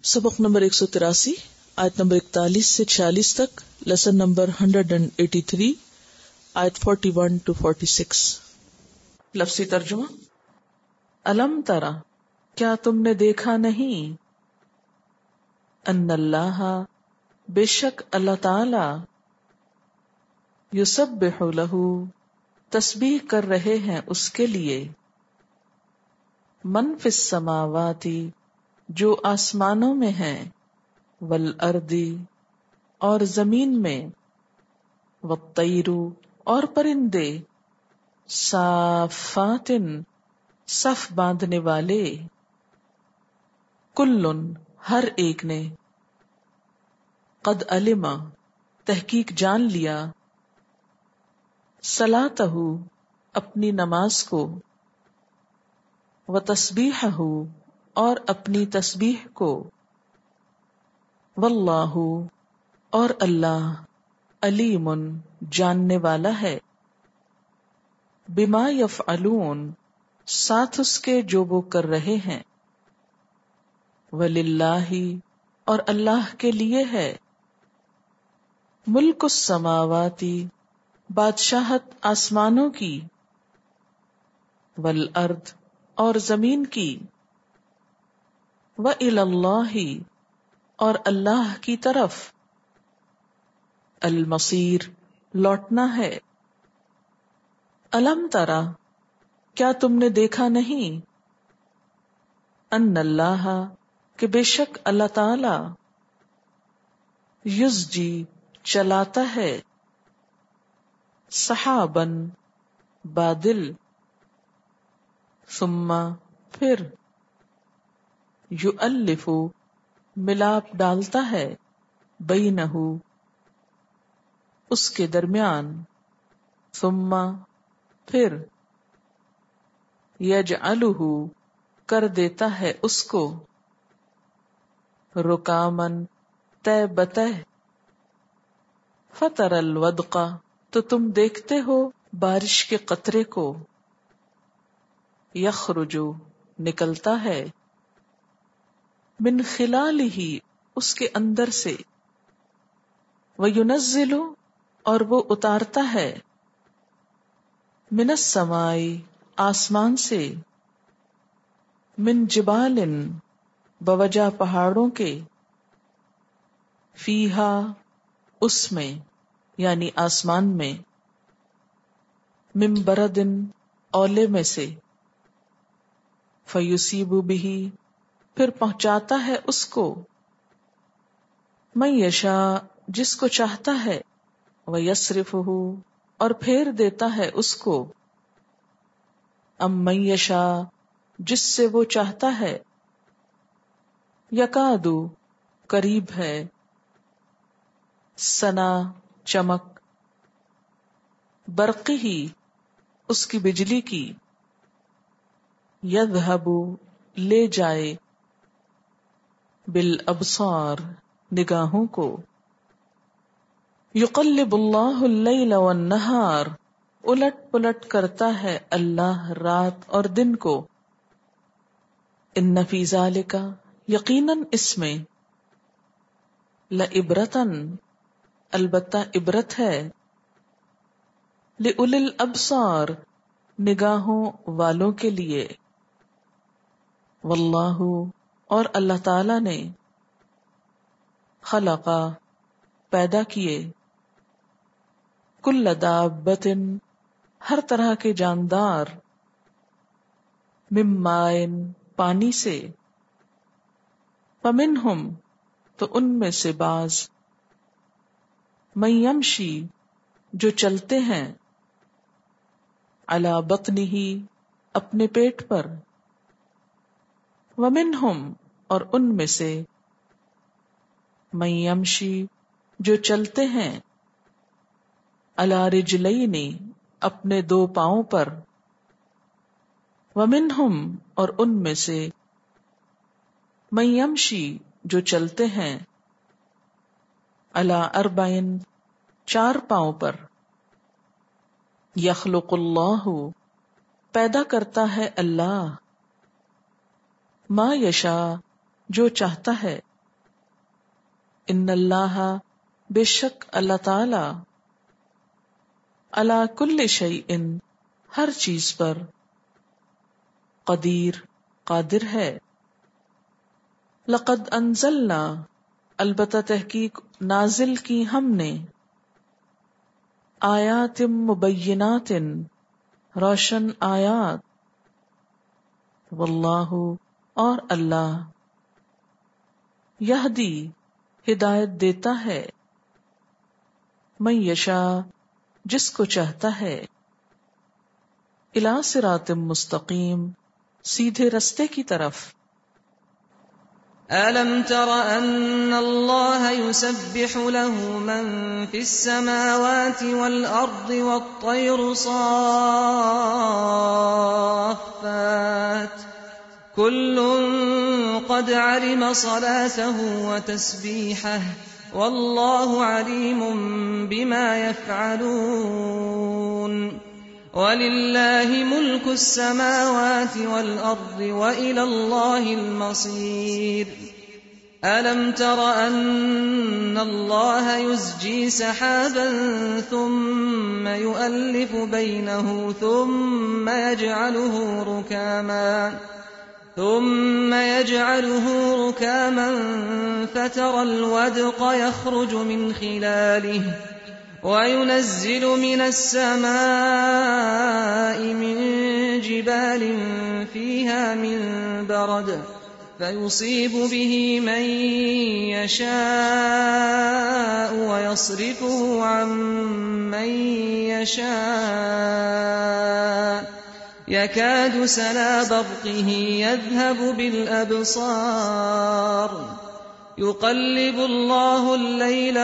سبق نمبر 183 آیت نمبر 41 سے 46 تک، لیسن نمبر 183 آیت 41 to 46۔ لفظی ترجمہ۔ الم ترى، کیا تم نے دیکھا نہیں، ان اللہ، بے شک اللہ تعالی، یسبح لہ، تسبیح کر رہے ہیں اس کے لیے، من فی السماوات، جو آسمانوں میں ہیں، والارض، اور زمین میں، والطیر، اور پرندے، صافات، صف باندھنے والے، کلن، ہر ایک نے، قد علم، تحقیق جان لیا، صلاتہ، اپنی نماز کو، وتسبیحہ، اور اپنی تسبیح کو، واللہ، اور اللہ، علیم، جاننے والا ہے، بما یفعلون، ساتھ اس کے جو وہ کر رہے ہیں، وللہ، اور اللہ کے لیے ہے، ملک السماوات، بادشاہت آسمانوں کی، والارض، اور زمین کی، وَإِلَى اللَّهِ، اور اللہ کی طرف، المصیر، لوٹنا ہے۔ الم ترى، کیا تم نے دیکھا نہیں، ان اللہ، کہ بے شک اللہ تعالی، یزجی، چلاتا ہے، سحاباً، بادل، ثم، پھر، یؤلف، ملاپ ڈالتا ہے، بینہ، اس کے درمیان، ثم، پھر، یجعلہ، کر دیتا ہے اس کو، رکامن، تہ بتہ، فتری الودق، تو تم دیکھتے ہو بارش کے قطرے کو، یخرج، نکلتا ہے، من خلالہ، اس کے اندر سے، وینزل، اور وہ اتارتا ہے، من السماء، آسمان سے، من جبال، بوجہ پہاڑوں کے، فیہا، اس میں، یعنی آسمان میں، من برد، اولے میں سے، فیصیب بہ، پھر پہنچاتا ہے اس کو، من یشاء، جس کو چاہتا ہے، ویصرفہ، اور پھیر دیتا ہے اس کو، ام من یشاء، جس سے وہ چاہتا ہے، یکاد، قریب ہے، سنا، چمک، برقہ، اس کی بجلی کی، یذہب، لے جائے، بالابصار، نگاہوں کو، یقلب اللہ اللیل والنہار، الٹ پلٹ کرتا ہے اللہ رات اور دن کو، ان فی ذالک، یقیناً اس میں، لعبرۃ، البتہ عبرت ہے، لأولی الابصار، نگاہوں والوں کے لیے، واللہ، اور اللہ تعالی نے، خلق، پیدا کیے، کل دابۃ، ہر طرح کے جاندار، من ماء، پانی سے، فمنہم، تو ان میں سے بعض، من یمشی، جو چلتے ہیں، علی بطنہ، اپنے پیٹ پر، ومنہم، اور ان میں سے، من یمشی، جو چلتے ہیں، علی رجلین، اپنے دو پاؤں پر، ومنہم، اور ان میں سے، من یمشی، جو چلتے ہیں، علی اربع، چار پاؤں پر، یخلق اللہ، پیدا کرتا ہے اللہ، ما یشاء، جو چاہتا ہے، इन्न अल्लाह बेशक अल्लाह ताला अला कुल्li शैइन हर चीज पर कदीर कादिर है। लक़द अंज़लना अलबत्ता तहकीक नाजिल की हमने आयातिम मुबय्यिनातिन रोशन आयात वल्लाहु और अल्लाह यहदी हिदायत देता है मन यशा जिसको चाहता है इला सिरातिम मुस्तकीम सीधे रस्ते की तरफ। अलम तर अन्ना अल्लाह युसब्बिहु लहु मन फिस समावाति वल अर्दि वत तैरु साफ़्फ़ात कुल्लुन क़द अलिम सलातहु व तस्बीहहु वल्लाहु अलीमुम बिमा यफ़अलून। वलिल्लाहि मुल्कु अस्समावाति वल अर्दि व इलल्लाहिल मसीर। अलम तर अन्ना अल्लाह युज़्जी सहाबन थुम्मा युअल्लिफु बैनहु थुम्मा यजअलुहु रुकामा فترى الودق يخرج من خلاله وينزل من السماء من جبال فيها من برد فيصيب به من يشاء ويصرفه عن من يشاء يكاد سنا برقه يذهب بالأبصار يقلب الله الليل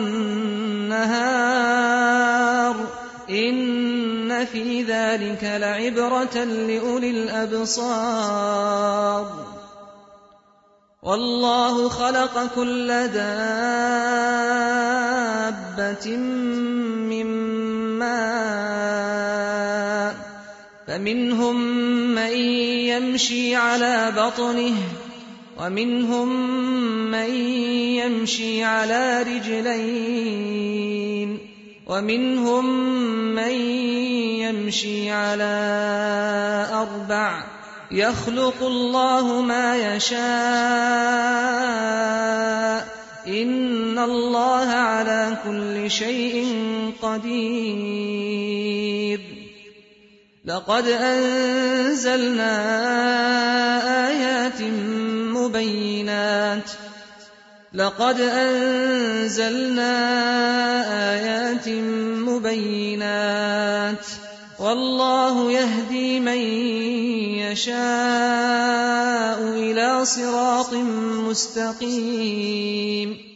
والنهار إن في ذلك لعبرة لأولي الأبصار والله خلق كل دابة من ماء فمنهم من يمشي على بطنه ومنهم من يمشي على رجلين ومنهم من يمشي على أربع يخلق الله ما يشاء إن الله على كل شيء قدير. لقد أنزلنا آيات مبينات والله يهدي من يشاء إلى صراط مستقيم.